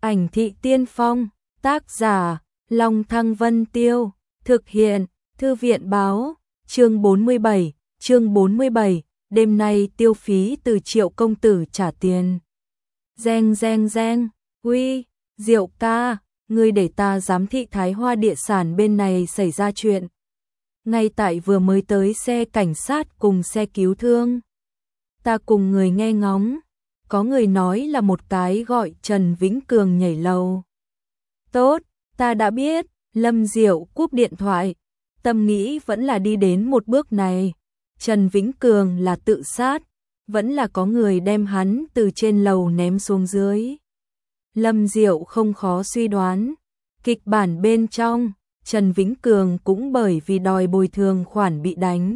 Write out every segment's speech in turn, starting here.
Ảnh thị tiên phong, tác giả, Long Thăng Vân Tiêu, thực hiện, Thư viện báo, chương 47, đêm nay tiêu phí từ Triệu công tử trả tiền. Reng reng reng, uy, Diệu ca, ngươi để ta giám thị Thái Hoa địa sản bên này xảy ra chuyện. Ngay tại vừa mới tới xe cảnh sát cùng xe cứu thương. Ta cùng người nghe ngóng, có người nói là một cái gọi Trần Vĩnh Cường nhảy lầu. Tốt, ta đã biết, Lâm Diệu cúp điện thoại, tâm nghĩ vẫn là đi đến một bước này. Trần Vĩnh Cường là tự sát, vẫn là có người đem hắn từ trên lầu ném xuống dưới. Lâm Diệu không khó suy đoán, kịch bản bên trong, Trần Vĩnh Cường cũng bởi vì đòi bồi thường khoản bị đánh,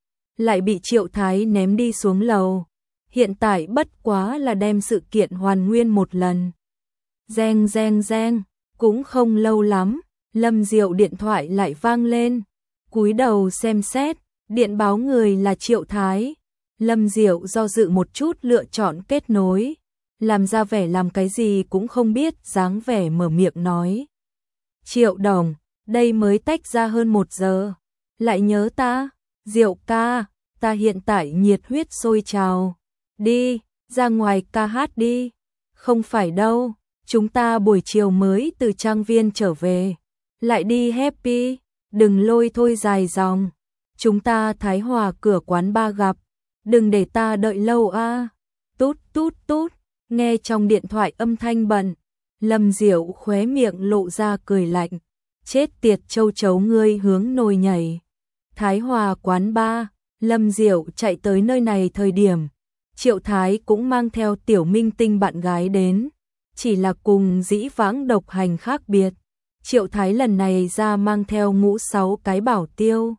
lại bị Triệu Thái ném đi xuống lầu. Hiện tại bất quá là đem sự kiện hoàn nguyên một lần. Reng reng reng, cũng không lâu lắm, Lâm Diệu điện thoại lại vang lên. Cúi đầu xem xét, điện báo người là Triệu Thái. Lâm Diệu do dự một chút lựa chọn kết nối, làm ra vẻ làm cái gì cũng không biết, dáng vẻ mở miệng nói. Triệu đồng, đây mới tách ra hơn 1 giờ. Lại nhớ ta, Diệu ca, ta hiện tại nhiệt huyết sôi trào. Đi, ra ngoài ca hát đi. Không phải đâu, chúng ta buổi chiều mới từ trang viên trở về. Lại đi happy, đừng lôi thôi dài dòng. Chúng ta Thái Hòa cửa quán bar gặp. Đừng để ta đợi lâu a. Tút tút tút, nghe trong điện thoại âm thanh bận. Lâm Diệu khóe miệng lộ ra cười lạnh. Chết tiệt châu chấu ngươi hướng nồi nhảy. Thái Hòa quán bar, Lâm Diệu chạy tới nơi này thời điểm Triệu Thái cũng mang theo tiểu minh tinh bạn gái đến, chỉ là cùng dĩ vãng độc hành khác biệt. Triệu Thái lần này ra mang theo ngũ 6 cái bảo tiêu.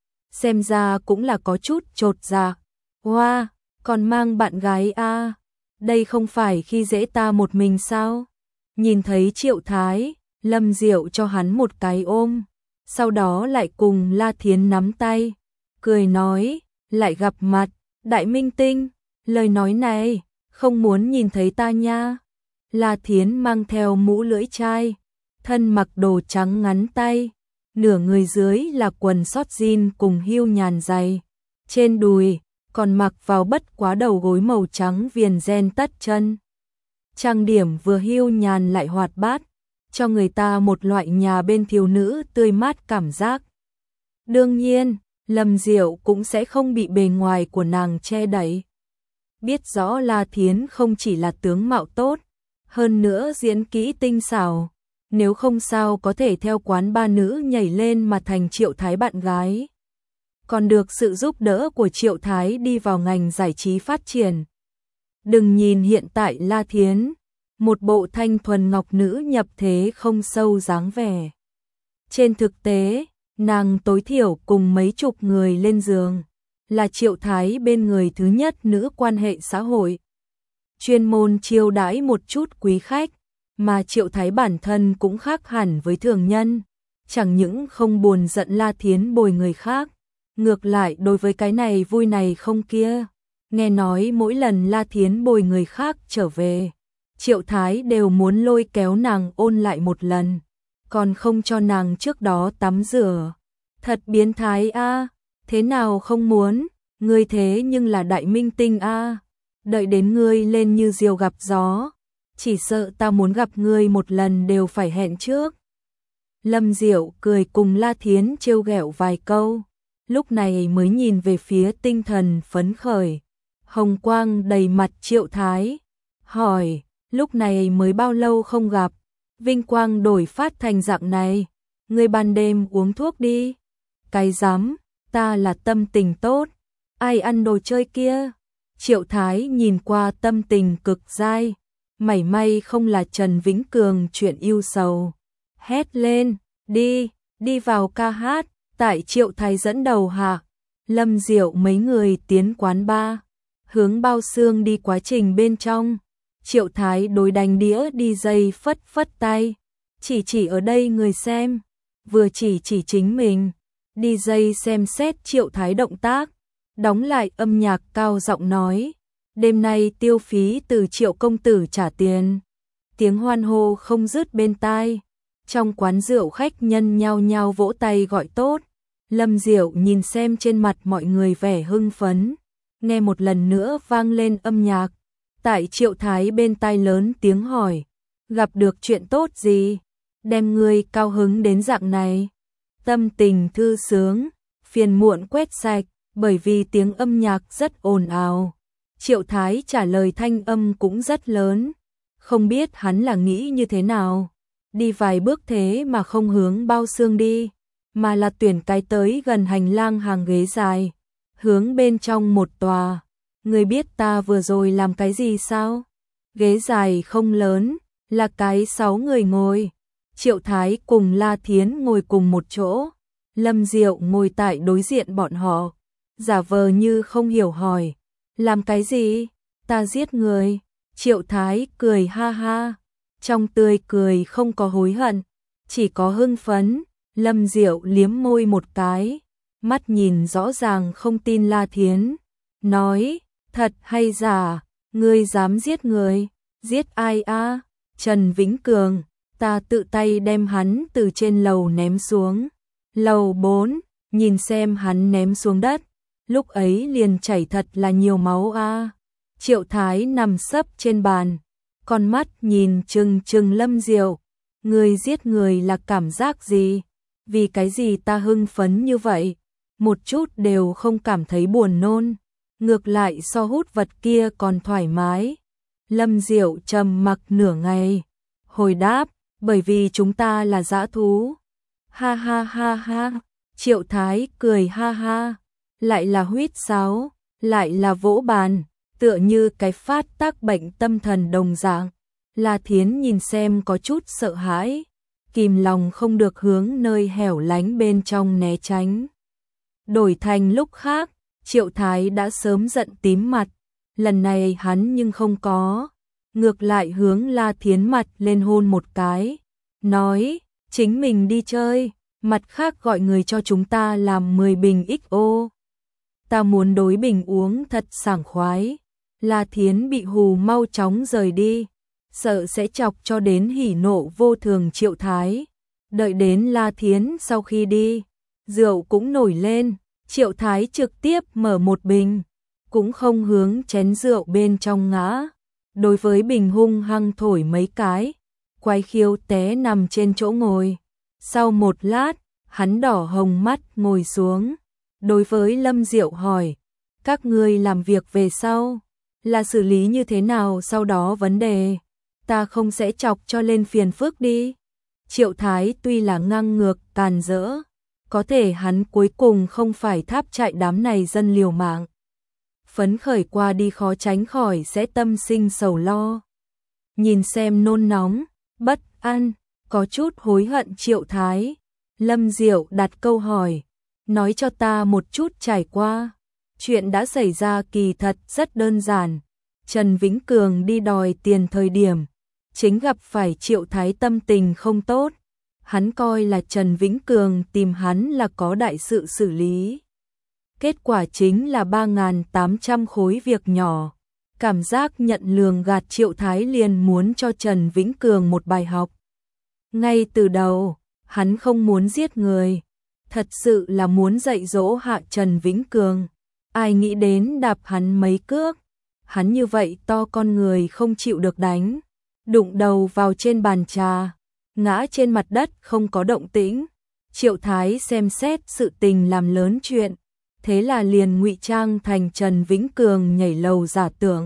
Xem ra cũng là có chút chột dạ. Hoa, còn mang bạn gái a, đây không phải khi dễ ta một mình sao? Nhìn thấy Triệu Thái, Lâm Diệu cho hắn một cái ôm, sau đó lại cùng La Thiến nắm tay, cười nói, lại gặp mặt, đại minh tinh. Lời nói này, không muốn nhìn thấy ta nha. La Thiến mang theo mũ lưỡi chai, thân mặc đồ trắng ngắn tay, nửa người dưới là quần sót jean cùng hưu nhàn dày, trên đùi còn mặc vào bất quá đầu gối màu trắng viền ren tất chân. Trang điểm vừa hưu nhàn lại hoạt bát, cho người ta một loại nhà bên thiếu nữ tươi mát cảm giác. Đương nhiên, Lâm Diệu cũng sẽ không bị bề ngoài của nàng che đậy. Biết rõ La Thiến không chỉ là tướng mạo tốt, hơn nữa diễn kỹ tinh xảo, nếu không sao có thể theo quán ba nữ nhảy lên mà thành Triệu Thái bạn gái. Còn được sự giúp đỡ của Triệu Thái đi vào ngành giải trí phát triển. Đừng nhìn hiện tại La Thiến, một bộ thanh thuần ngọc nữ nhập thế không sâu dáng vẻ. Trên thực tế, nàng tối thiểu cùng mấy chục người lên giường, là Triệu Thái bên người thứ nhất nữ quan hệ xã hội. Chuyên môn chiêu đãi một chút quý khách, mà Triệu Thái bản thân cũng khác hẳn với thường nhân. Chẳng những không buồn giận La Thiến bồi người khác, ngược lại đối với cái này vui này không kia. Nghe nói mỗi lần La Thiến bồi người khác trở về, Triệu Thái đều muốn lôi kéo nàng ôn lại một lần, còn không cho nàng trước đó tắm rửa. Thật biến thái a. Thế nào không muốn, ngươi thế nhưng là đại minh tinh a, đợi đến ngươi lên như diều gặp gió, chỉ sợ ta muốn gặp ngươi một lần đều phải hẹn trước. Lâm Diệu cười cùng La Thiến trêu ghẹo vài câu, lúc này mới nhìn về phía tinh thần phấn khởi, hồng quang đầy mặt Triệu Thái, hỏi, lúc này mới bao lâu không gặp, vinh quang đổi phát thành dạng này, ngươi ban đêm uống thuốc đi. Cái dám, ta là tâm tình tốt, ai ăn đồ chơi kia. Triệu Thái nhìn qua tâm tình cực dai, mảy may không là Trần Vĩnh Cường chuyện yêu sầu. Hét lên, đi vào ca hát. Tại Triệu Thái dẫn đầu hạ, Lâm Diệu mấy người tiến quán bar, hướng bao xương đi. Quá trình bên trong, Triệu Thái đối đánh đĩa DJ phất phất tay, chỉ ở đây người xem, vừa chỉ chính mình. DJ xem xét Triệu Thái động tác, đóng lại âm nhạc cao giọng nói, đêm nay tiêu phí từ Triệu công tử trả tiền. tiếng hoan hô không dứt bên tai. Trong quán rượu khách nhân nhao nhao vỗ tay gọi tốt. Lâm Diệu nhìn xem trên mặt mọi người vẻ hưng phấn, nghe một lần nữa vang lên âm nhạc. Tại Triệu Thái bên tai lớn tiếng hỏi, gặp được chuyện tốt gì, đem ngươi cao hứng đến dạng này. Tâm tình thư sướng, phiền muộn quét sạch, bởi vì tiếng âm nhạc rất ồn ào. Triệu Thái trả lời thanh âm cũng rất lớn, không biết hắn là nghĩ như thế nào. Đi vài bước thế mà không hướng bao xương đi, mà là tuyển cái tới gần hành lang hàng ghế dài, hướng bên trong một tòa. Người biết ta vừa rồi làm cái gì sao? Ghế dài không lớn, là cái 6 người ngồi. Triệu Thái cùng La Thiến ngồi cùng một chỗ, Lâm Diệu ngồi tại đối diện bọn họ, giả vờ như không hiểu hỏi, làm cái gì? Ta giết người. Triệu Thái cười ha ha, trong tươi cười không có hối hận, chỉ có hưng phấn. Lâm Diệu liếm môi một cái, mắt nhìn rõ ràng không tin La Thiến, nói, thật hay giả, ngươi dám giết người? Giết ai a? Trần Vĩnh Cường, ta tự tay đem hắn từ trên lầu ném xuống. Lầu 4, nhìn xem hắn ném xuống đất, lúc ấy liền chảy thật là nhiều máu a. Triệu Thái nằm sấp trên bàn, con mắt nhìn trừng trừng Lâm Diệu, ngươi giết người là cảm giác gì? Vì cái gì ta hưng phấn như vậy? Một chút đều không cảm thấy buồn nôn, ngược lại so hút vật kia còn thoải mái. Lâm Diệu trầm mặc nửa ngày, hồi đáp, bởi vì chúng ta là dã thú. Ha ha ha ha, Triệu Thái cười ha ha, lại là huýt sáo, lại là vỗ bàn, tựa như cái phát tác bệnh tâm thần đồng dạng. La Thiến nhìn xem có chút sợ hãi, kìm lòng không được hướng nơi hẻo lánh bên trong né tránh. Đổi thành lúc khác, Triệu Thái đã sớm giận tím mặt, lần này hắn nhưng không có, ngược lại hướng La Thiến mặt lên hôn một cái, nói, chính mình đi chơi, mặt khác gọi người cho chúng ta làm 10 bình XO. Ta muốn đối bình uống thật sảng khoái. La Thiến bị hù mau chóng rời đi, sợ sẽ chọc cho đến hỉ nộ vô thường Triệu Thái. Đợi đến La Thiến sau khi đi, rượu cũng nổi lên, Triệu Thái trực tiếp mở một bình, cũng không hướng chén rượu bên trong ngã. Đối với bình hung hăng thổi mấy cái, quay khiêu té nằm trên chỗ ngồi. Sau một lát, hắn đỏ hồng mắt ngồi xuống. Đối với Lâm Diệu hỏi, các ngươi làm việc về sau, là xử lý như thế nào sau đó vấn đề? Ta không sẽ chọc cho lên phiền phức đi. Triệu Thái tuy là ngang ngược, càn rỡ, có thể hắn cuối cùng không phải tháp chạy đám này dân liều mạng. Phấn khởi qua đi khó tránh khỏi sẽ tâm sinh sầu lo. Nhìn xem nôn nóng, bất an, có chút hối hận Triệu Thái. Lâm Diệu đặt câu hỏi, nói cho ta một chút trải qua. Chuyện đã xảy ra kỳ thật rất đơn giản. Trần Vĩnh Cường đi đòi tiền thời điểm, chính gặp phải Triệu Thái tâm tình không tốt. Hắn coi là Trần Vĩnh Cường tìm hắn là có đại sự xử lý. Kết quả chính là 3.800 khối việc nhỏ. Cảm giác nhận lường gạt Triệu Thái liền muốn cho Trần Vĩnh Cường một bài học. Ngay từ đầu, hắn không muốn giết người, thật sự là muốn dạy dỗ hạ Trần Vĩnh Cường. Ai nghĩ đến đạp hắn mấy cước, hắn như vậy to con người không chịu được đánh, đụng đầu vào trên bàn trà, ngã trên mặt đất không có động tĩnh. Triệu Thái xem xét sự tình làm lớn chuyện, thế là liền ngụy trang thành Trần Vĩnh Cường nhảy lầu giả tưởng,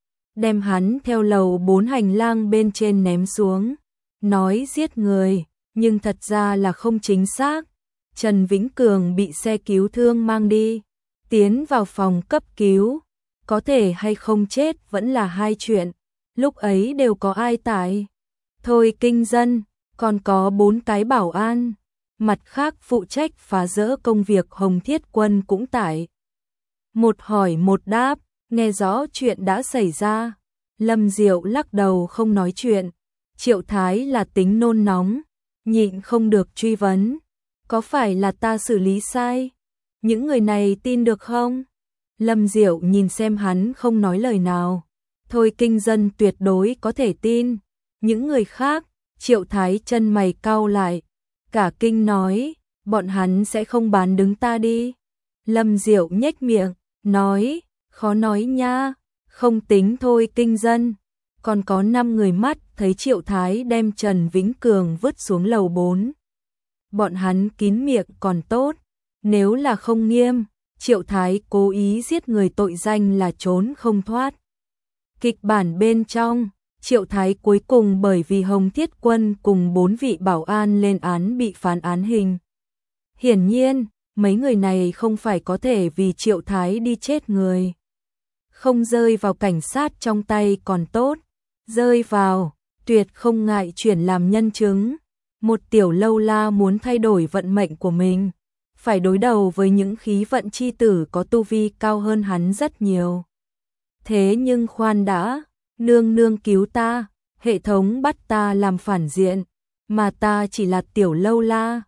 đem hắn theo lầu 4 hành lang bên trên ném xuống, nói giết người, nhưng thật ra là không chính xác. Trần Vĩnh Cường bị xe cứu thương mang đi, tiến vào phòng cấp cứu, có thể hay không chết vẫn là hai chuyện, lúc ấy đều có ai tại. Thôi kinh dân, còn có 4 cái bảo an, mặt khác phụ trách phá rỡ công việc Hồng Thiết Quân cũng tại. Một hỏi một đáp, nghe rõ chuyện đã xảy ra. Lâm Diệu lắc đầu không nói chuyện. Triệu Thái là tính nôn nóng, nhịn không được truy vấn, có phải là ta xử lý sai? Những người này tin được không? Lâm Diệu nhìn xem hắn không nói lời nào. Thôi kinh dân tuyệt đối có thể tin. Những người khác, Triệu Thái chân mày cau lại, cả kinh nói, bọn hắn sẽ không bán đứng ta đi. Lâm Diệu nhếch miệng, nói, khó nói nha, không tính thôi kinh dân. Còn có 5 người mắt thấy Triệu Thái đem Trần Vĩnh Cường vứt xuống lầu 4. Bọn hắn kín miệng còn tốt, nếu là không nghiêm, Triệu Thái cố ý giết người tội danh là trốn không thoát. Kịch bản bên trong, Triệu Thái cuối cùng bởi vì Hồng Thiết Quân cùng 4 vị bảo an lên án bị phán án hình. Hiển nhiên, mấy người này không phải có thể vì Triệu Thái đi chết người. Không rơi vào cảnh sát trong tay còn tốt, rơi vào, tuyệt không ngại chuyển làm nhân chứng. Một tiểu lâu la muốn thay đổi vận mệnh của mình, phải đối đầu với những khí vận chi tử có tu vi cao hơn hắn rất nhiều. Thế nhưng khoan đã, nương nương cứu ta, hệ thống bắt ta làm phản diện, mà ta chỉ là tiểu lâu la,